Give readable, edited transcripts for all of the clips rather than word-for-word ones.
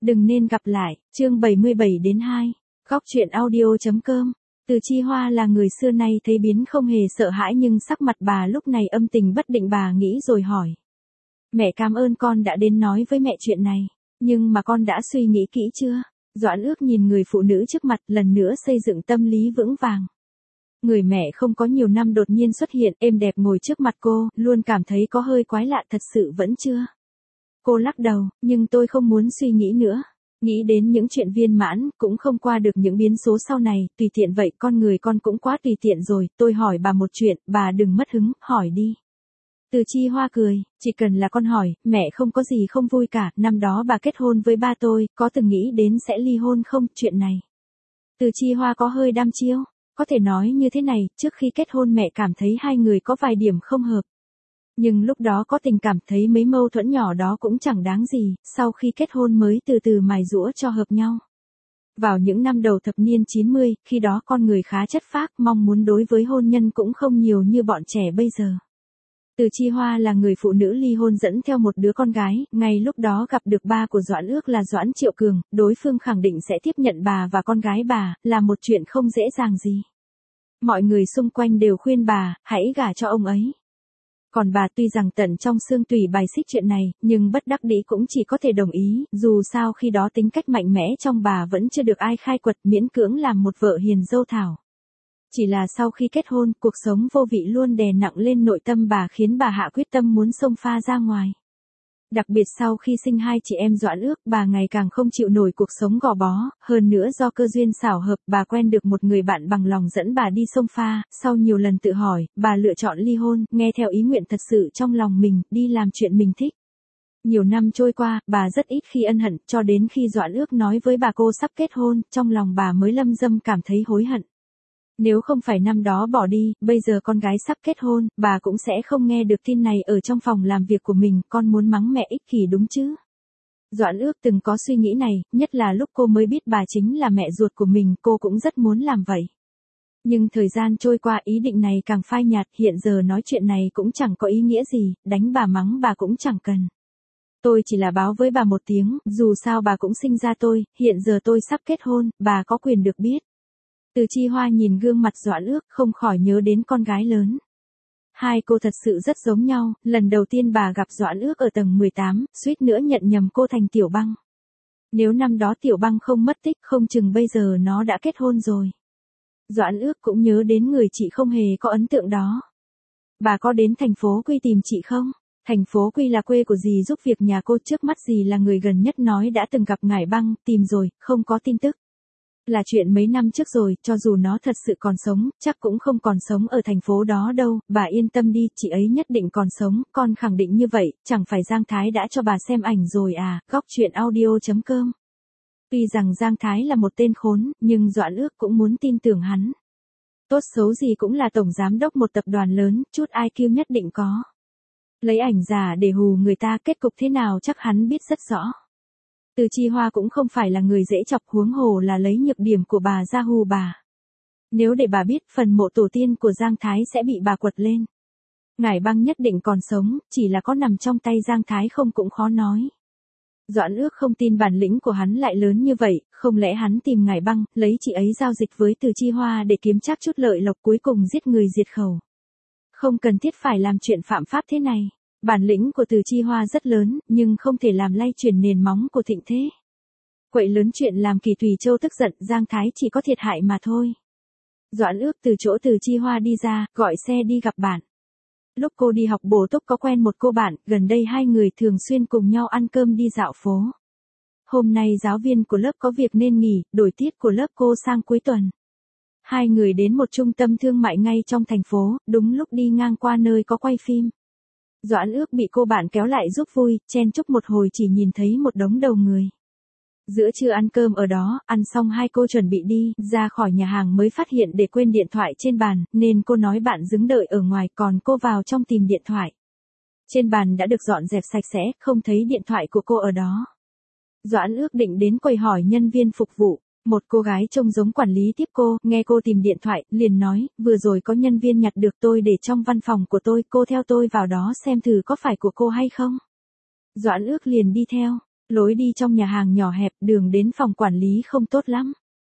Đừng nên gặp lại, chương 77-2, góc truyện audio.com. Từ Chi Hoa là người xưa nay thấy biến không hề sợ hãi nhưng sắc mặt bà lúc này âm tình bất định, bà nghĩ rồi hỏi. Mẹ cảm ơn con đã đến nói với mẹ chuyện này, nhưng mà con đã suy nghĩ kỹ chưa? Doãn Ước nhìn người phụ nữ trước mặt lần nữa xây dựng tâm lý vững vàng. Người mẹ không có nhiều năm đột nhiên xuất hiện êm đẹp ngồi trước mặt cô, luôn cảm thấy có hơi quái lạ, thật sự vẫn chưa. Cô lắc đầu, nhưng tôi không muốn suy nghĩ nữa. Nghĩ đến những chuyện viên mãn, cũng không qua được những biến số sau này, tùy tiện vậy, con người con cũng quá tùy tiện rồi, tôi hỏi bà một chuyện, bà đừng mất hứng, hỏi đi. Từ Chi Hoa cười, chỉ cần là con hỏi, mẹ không có gì không vui cả, năm đó bà kết hôn với ba tôi, có từng nghĩ đến sẽ ly hôn không, chuyện này. Từ Chi Hoa có hơi đăm chiêu, có thể nói như thế này, trước khi kết hôn mẹ cảm thấy hai người có vài điểm không hợp. Nhưng lúc đó có tình cảm, thấy mấy mâu thuẫn nhỏ đó cũng chẳng đáng gì, sau khi kết hôn mới từ từ mài giũa cho hợp nhau. Vào những năm đầu thập niên 90, khi đó con người khá chất phác, mong muốn đối với hôn nhân cũng không nhiều như bọn trẻ bây giờ. Từ Chi Hoa là người phụ nữ ly hôn dẫn theo một đứa con gái, ngay lúc đó gặp được ba của Doãn Ước là Doãn Triệu Cường, đối phương khẳng định sẽ tiếp nhận bà và con gái bà, là một chuyện không dễ dàng gì. Mọi người xung quanh đều khuyên bà, hãy gả cho ông ấy. Còn bà tuy rằng tận trong xương tủy bài xích chuyện này, nhưng bất đắc dĩ cũng chỉ có thể đồng ý, dù sao khi đó tính cách mạnh mẽ trong bà vẫn chưa được ai khai quật, miễn cưỡng làm một vợ hiền dâu thảo. Chỉ là sau khi kết hôn, cuộc sống vô vị luôn đè nặng lên nội tâm bà, khiến bà hạ quyết tâm muốn xông pha ra ngoài. Đặc biệt sau khi sinh hai chị em Doãn Ước, bà ngày càng không chịu nổi cuộc sống gò bó, hơn nữa do cơ duyên xảo hợp, bà quen được một người bạn bằng lòng dẫn bà đi xông pha, sau nhiều lần tự hỏi, bà lựa chọn ly hôn, nghe theo ý nguyện thật sự trong lòng mình, đi làm chuyện mình thích. Nhiều năm trôi qua, bà rất ít khi ân hận, cho đến khi Doãn Ước nói với bà cô sắp kết hôn, trong lòng bà mới lâm dâm cảm thấy hối hận. Nếu không phải năm đó bỏ đi, bây giờ con gái sắp kết hôn, bà cũng sẽ không nghe được tin này ở trong phòng làm việc của mình, con muốn mắng mẹ ích kỷ đúng chứ. Doãn Ước từng có suy nghĩ này, nhất là lúc cô mới biết bà chính là mẹ ruột của mình, cô cũng rất muốn làm vậy. Nhưng thời gian trôi qua ý định này càng phai nhạt, hiện giờ nói chuyện này cũng chẳng có ý nghĩa gì, đánh bà mắng bà cũng chẳng cần. Tôi chỉ là báo với bà một tiếng, dù sao bà cũng sinh ra tôi, hiện giờ tôi sắp kết hôn, bà có quyền được biết. Từ Chi Hoa nhìn gương mặt Doãn Ước, không khỏi nhớ đến con gái lớn. Hai cô thật sự rất giống nhau, lần đầu tiên bà gặp Doãn Ước ở tầng 18, suýt nữa nhận nhầm cô thành Tiểu Băng. Nếu năm đó Tiểu Băng không mất tích, không chừng bây giờ nó đã kết hôn rồi. Doãn Ước cũng nhớ đến người chị không hề có ấn tượng đó. Bà có đến thành phố Quy tìm chị không? Thành phố Quy là quê của dì giúp việc nhà cô, trước mắt dì là người gần nhất nói đã từng gặp Ngải Băng, tìm rồi, không có tin tức. Là chuyện mấy năm trước rồi, cho dù nó thật sự còn sống, chắc cũng không còn sống ở thành phố đó đâu, bà yên tâm đi, chị ấy nhất định còn sống, con khẳng định như vậy, chẳng phải Giang Thái đã cho bà xem ảnh rồi à, góc truyện audio.com. Tuy rằng Giang Thái là một tên khốn, nhưng Doãn Ước cũng muốn tin tưởng hắn. Tốt xấu gì cũng là tổng giám đốc một tập đoàn lớn, chút IQ nhất định có. Lấy ảnh giả để hù người ta, kết cục thế nào chắc hắn biết rất rõ. Từ Chi Hoa cũng không phải là người dễ chọc, huống hồ là lấy nhược điểm của bà ra hù bà. Nếu để bà biết, phần mộ tổ tiên của Giang Thái sẽ bị bà quật lên. Ngải Băng nhất định còn sống, chỉ là có nằm trong tay Giang Thái không cũng khó nói. Doãn Ước không tin bản lĩnh của hắn lại lớn như vậy, không lẽ hắn tìm Ngải Băng, lấy chị ấy giao dịch với Từ Chi Hoa để kiếm chắc chút lợi lộc, cuối cùng giết người diệt khẩu. Không cần thiết phải làm chuyện phạm pháp thế này. Bản lĩnh của Từ Chi Hoa rất lớn, nhưng không thể làm lay chuyển nền móng của thịnh thế. Quậy lớn chuyện làm Kỳ Tùy Châu tức giận, Giang Thái chỉ có thiệt hại mà thôi. Doãn Ước từ chỗ Từ Chi Hoa đi ra, gọi xe đi gặp bạn. Lúc cô đi học bổ túc có quen một cô bạn, gần đây hai người thường xuyên cùng nhau ăn cơm đi dạo phố. Hôm nay giáo viên của lớp có việc nên nghỉ, đổi tiết của lớp cô sang cuối tuần. Hai người đến một trung tâm thương mại ngay trong thành phố, đúng lúc đi ngang qua nơi có quay phim. Doãn Ước bị cô bạn kéo lại giúp vui, chen chúc một hồi chỉ nhìn thấy một đống đầu người. Giữa trưa ăn cơm ở đó, ăn xong hai cô chuẩn bị đi, ra khỏi nhà hàng mới phát hiện để quên điện thoại trên bàn, nên cô nói bạn đứng đợi ở ngoài, còn cô vào trong tìm điện thoại. Trên bàn đã được dọn dẹp sạch sẽ, không thấy điện thoại của cô ở đó. Doãn Ước định đến quầy hỏi nhân viên phục vụ. Một cô gái trông giống quản lý tiếp cô, nghe cô tìm điện thoại, liền nói, vừa rồi có nhân viên nhặt được, tôi để trong văn phòng của tôi, cô theo tôi vào đó xem thử có phải của cô hay không. Doãn Ước liền đi theo. Lối đi trong nhà hàng nhỏ hẹp, đường đến phòng quản lý không tốt lắm.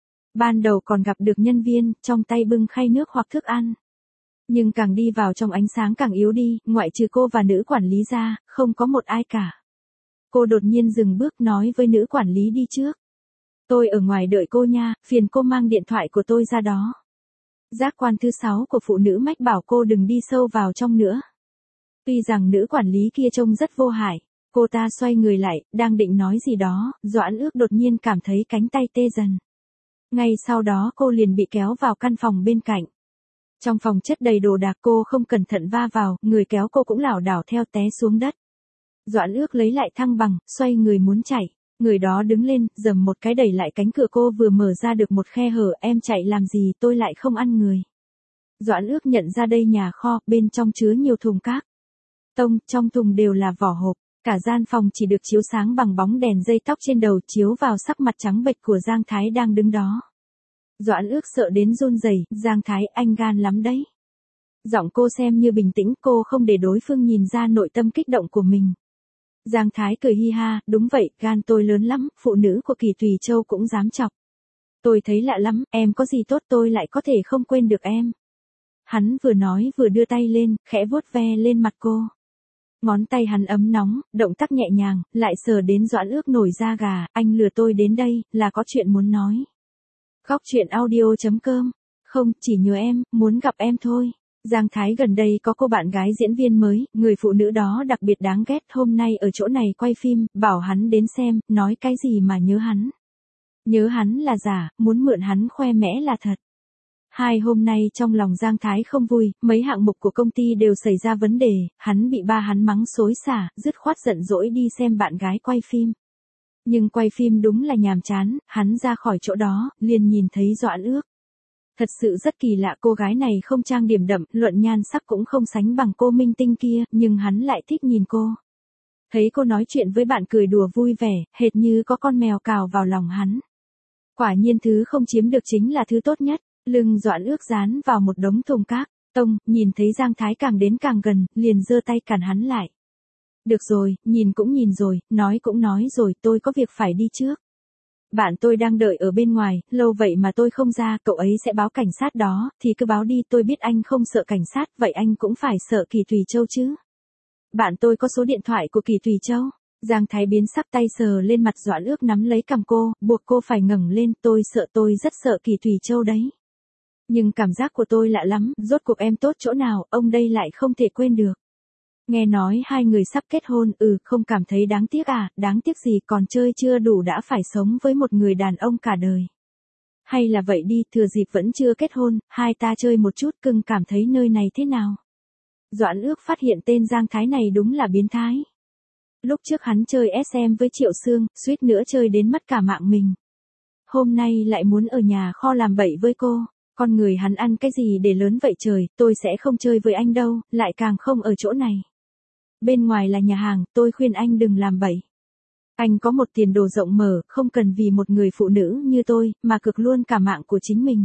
Ban đầu còn gặp được nhân viên, trong tay bưng khay nước hoặc thức ăn. Nhưng càng đi vào trong ánh sáng càng yếu đi, ngoại trừ cô và nữ quản lý ra, không có một ai cả. Cô đột nhiên dừng bước nói với nữ quản lý đi trước. Tôi ở ngoài đợi cô nha, phiền cô mang điện thoại của tôi ra đó. Giác quan thứ 6 của phụ nữ mách bảo cô đừng đi sâu vào trong nữa. Tuy rằng nữ quản lý kia trông rất vô hại, cô ta xoay người lại, đang định nói gì đó, Doãn Ước đột nhiên cảm thấy cánh tay tê dần. Ngay sau đó cô liền bị kéo vào căn phòng bên cạnh. Trong phòng chất đầy đồ đạc, cô không cẩn thận va vào, người kéo cô cũng lảo đảo theo té xuống đất. Doãn Ước lấy lại thăng bằng, xoay người muốn chạy. Người đó đứng lên, giầm một cái đẩy lại cánh cửa, cô vừa mở ra được một khe hở. Em chạy làm gì, tôi lại không ăn người. Doãn Ước nhận ra đây nhà kho, bên trong chứa nhiều thùng các tông, trong thùng đều là vỏ hộp. Cả gian phòng chỉ được chiếu sáng bằng bóng đèn dây tóc trên đầu chiếu vào sắc mặt trắng bệch của Giang Thái đang đứng đó. Doãn Ước sợ đến run rẩy. Giang Thái, anh gan lắm đấy. Giọng cô xem như bình tĩnh, cô không để đối phương nhìn ra nội tâm kích động của mình. Giang Thái cười hi ha, đúng vậy, gan tôi lớn lắm, phụ nữ của Kỳ Tùy Châu cũng dám chọc. Tôi thấy lạ lắm, em có gì tốt tôi lại có thể không quên được em. Hắn vừa nói vừa đưa tay lên, khẽ vuốt ve lên mặt cô. Ngón tay hắn ấm nóng, động tác nhẹ nhàng, lại sờ đến Doãn Ước nổi da gà. Anh lừa tôi đến đây, là có chuyện muốn nói. Góc truyện audio.com. Không, chỉ nhớ em, muốn gặp em thôi. Giang Thái gần đây có cô bạn gái diễn viên mới, người phụ nữ đó đặc biệt đáng ghét, hôm nay ở chỗ này quay phim, bảo hắn đến xem, nói cái gì mà nhớ hắn. Nhớ hắn là giả, muốn mượn hắn khoe mẽ là thật. Hai hôm nay trong lòng Giang Thái không vui, mấy hạng mục của công ty đều xảy ra vấn đề, hắn bị ba hắn mắng xối xả, dứt khoát giận dỗi đi xem bạn gái quay phim. Nhưng quay phim đúng là nhàm chán, hắn ra khỏi chỗ đó, liền nhìn thấy Doãn Ước. Thật sự rất kỳ lạ, cô gái này không trang điểm đậm, luận nhan sắc cũng không sánh bằng cô minh tinh kia, nhưng hắn lại thích nhìn cô. Thấy cô nói chuyện với bạn cười đùa vui vẻ, hệt như có con mèo cào vào lòng hắn. Quả nhiên thứ không chiếm được chính là thứ tốt nhất. Lưng Doãn Ước dán vào một đống thùng các tông, nhìn thấy Giang Thái càng đến càng gần, liền giơ tay cản hắn lại. Được rồi, nhìn cũng nhìn rồi, nói cũng nói rồi, tôi có việc phải đi trước. Bạn tôi đang đợi ở bên ngoài, lâu vậy mà tôi không ra, cậu ấy sẽ báo cảnh sát đó, thì cứ báo đi, tôi biết anh không sợ cảnh sát, vậy anh cũng phải sợ Kỳ Tùy Châu chứ. Bạn tôi có số điện thoại của Kỳ Tùy Châu. Giang Thái biến sắc, tay sờ lên mặt Doãn Ước nắm lấy cằm cô, buộc cô phải ngẩng lên, tôi rất sợ Kỳ Tùy Châu đấy. Nhưng cảm giác của tôi lạ lắm, rốt cuộc em tốt chỗ nào, ông đây lại không thể quên được. Nghe nói hai người sắp kết hôn, không cảm thấy đáng tiếc à, đáng tiếc gì, còn chơi chưa đủ đã phải sống với một người đàn ông cả đời. Hay là vậy đi, thừa dịp vẫn chưa kết hôn, hai ta chơi một chút, cưng cảm thấy nơi này thế nào. Doãn Ước phát hiện tên Giang Thái này đúng là biến thái. Lúc trước hắn chơi SM với Triệu Sương, suýt nữa chơi đến mất cả mạng mình. Hôm nay lại muốn ở nhà kho làm bậy với cô. Con người hắn ăn cái gì để lớn vậy trời, tôi sẽ không chơi với anh đâu, lại càng không ở chỗ này. Bên ngoài là nhà hàng, tôi khuyên anh đừng làm bậy. Anh có một tiền đồ rộng mở, không cần vì một người phụ nữ như tôi, mà cực luôn cả mạng của chính mình.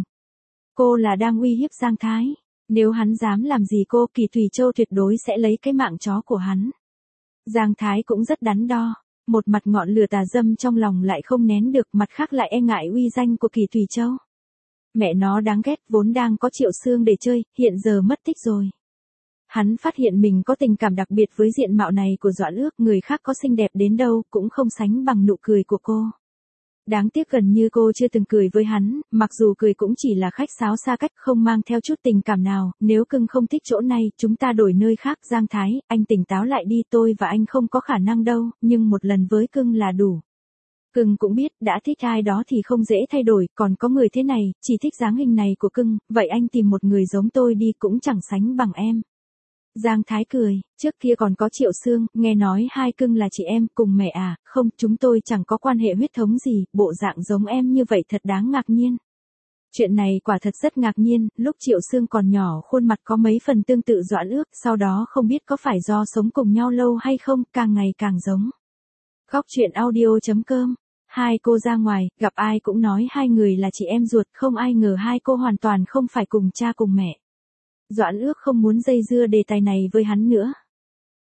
Cô là đang uy hiếp Giang Thái. Nếu hắn dám làm gì cô, Kỳ Tùy Châu tuyệt đối sẽ lấy cái mạng chó của hắn. Giang Thái cũng rất đắn đo. Một mặt ngọn lửa tà dâm trong lòng lại không nén được, mặt khác lại e ngại uy danh của Kỳ Tùy Châu. Mẹ nó đáng ghét, vốn đang có Triệu Sương để chơi, hiện giờ mất tích rồi. Hắn phát hiện mình có tình cảm đặc biệt với diện mạo này của Doãn Ước, người khác có xinh đẹp đến đâu, cũng không sánh bằng nụ cười của cô. Đáng tiếc gần như cô chưa từng cười với hắn, mặc dù cười cũng chỉ là khách sáo xa cách, không mang theo chút tình cảm nào. Nếu cưng không thích chỗ này, chúng ta đổi nơi khác. Giang Thái, anh tỉnh táo lại đi, tôi và anh không có khả năng đâu, nhưng một lần với cưng là đủ. Cưng cũng biết, đã thích ai đó thì không dễ thay đổi, còn có người thế này, chỉ thích dáng hình này của cưng, vậy anh tìm một người giống tôi đi, cũng chẳng sánh bằng em. Giang Thái cười, trước kia còn có Triệu Sương, nghe nói hai cưng là chị em, cùng mẹ à, không, chúng tôi chẳng có quan hệ huyết thống gì, bộ dạng giống em như vậy thật đáng ngạc nhiên. Chuyện này quả thật rất ngạc nhiên, lúc Triệu Sương còn nhỏ khuôn mặt có mấy phần tương tự Doãn Ước, sau đó không biết có phải do sống cùng nhau lâu hay không, càng ngày càng giống. Góc truyện audio.com. Hai cô ra ngoài, gặp ai cũng nói hai người là chị em ruột, không ai ngờ hai cô hoàn toàn không phải cùng cha cùng mẹ. Doãn Ước không muốn dây dưa đề tài này với hắn nữa.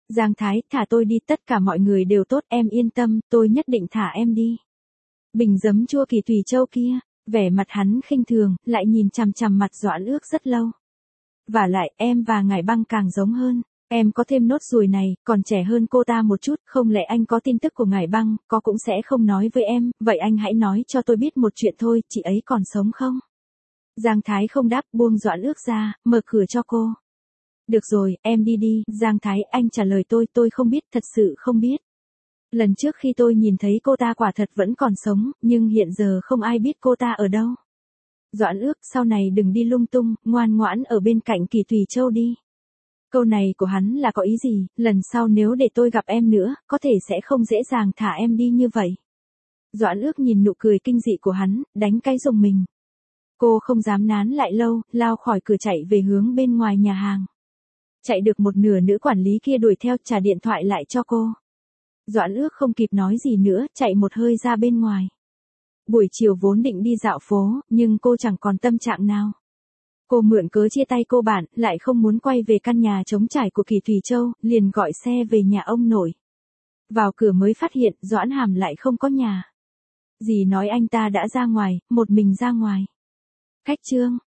Giang Thái, thả tôi đi, tất cả mọi người đều tốt, em yên tâm, tôi nhất định thả em đi. Bình giấm chua Kỳ Thủy Châu kia, vẻ mặt hắn khinh thường, lại nhìn chằm chằm mặt Doãn Ước rất lâu. Vả lại, em và Ngải Băng càng giống hơn. Em có thêm nốt ruồi này, còn trẻ hơn cô ta một chút, không lẽ anh có tin tức của Ngải Băng, có cũng sẽ không nói với em, vậy anh hãy nói cho tôi biết một chuyện thôi, chị ấy còn sống không? Giang Thái không đáp, buông Doãn Ước ra, mở cửa cho cô. Được rồi, em đi đi, Giang Thái, anh trả lời tôi không biết, thật sự không biết. Lần trước khi tôi nhìn thấy cô ta quả thật vẫn còn sống, nhưng hiện giờ không ai biết cô ta ở đâu. Doãn Ước, sau này đừng đi lung tung, ngoan ngoãn ở bên cạnh Kỳ Thủy Châu đi. Câu này của hắn là có ý gì, lần sau nếu để tôi gặp em nữa, có thể sẽ không dễ dàng thả em đi như vậy. Doãn Ước nhìn nụ cười kinh dị của hắn, đánh cái rùng mình. Cô không dám nán lại lâu, lao khỏi cửa chạy về hướng bên ngoài nhà hàng. Chạy được một nửa, nữ quản lý kia đuổi theo, trả điện thoại lại cho cô. Doãn Ước không kịp nói gì nữa, chạy một hơi ra bên ngoài. Buổi chiều vốn định đi dạo phố, nhưng cô chẳng còn tâm trạng nào. Cô mượn cớ chia tay cô bạn, lại không muốn quay về căn nhà trống trải của Kỳ Thủy Châu, liền gọi xe về nhà ông nội. Vào cửa mới phát hiện, Doãn Hàm lại không có nhà. Dì nói anh ta đã ra ngoài, một mình ra ngoài. Khách trương.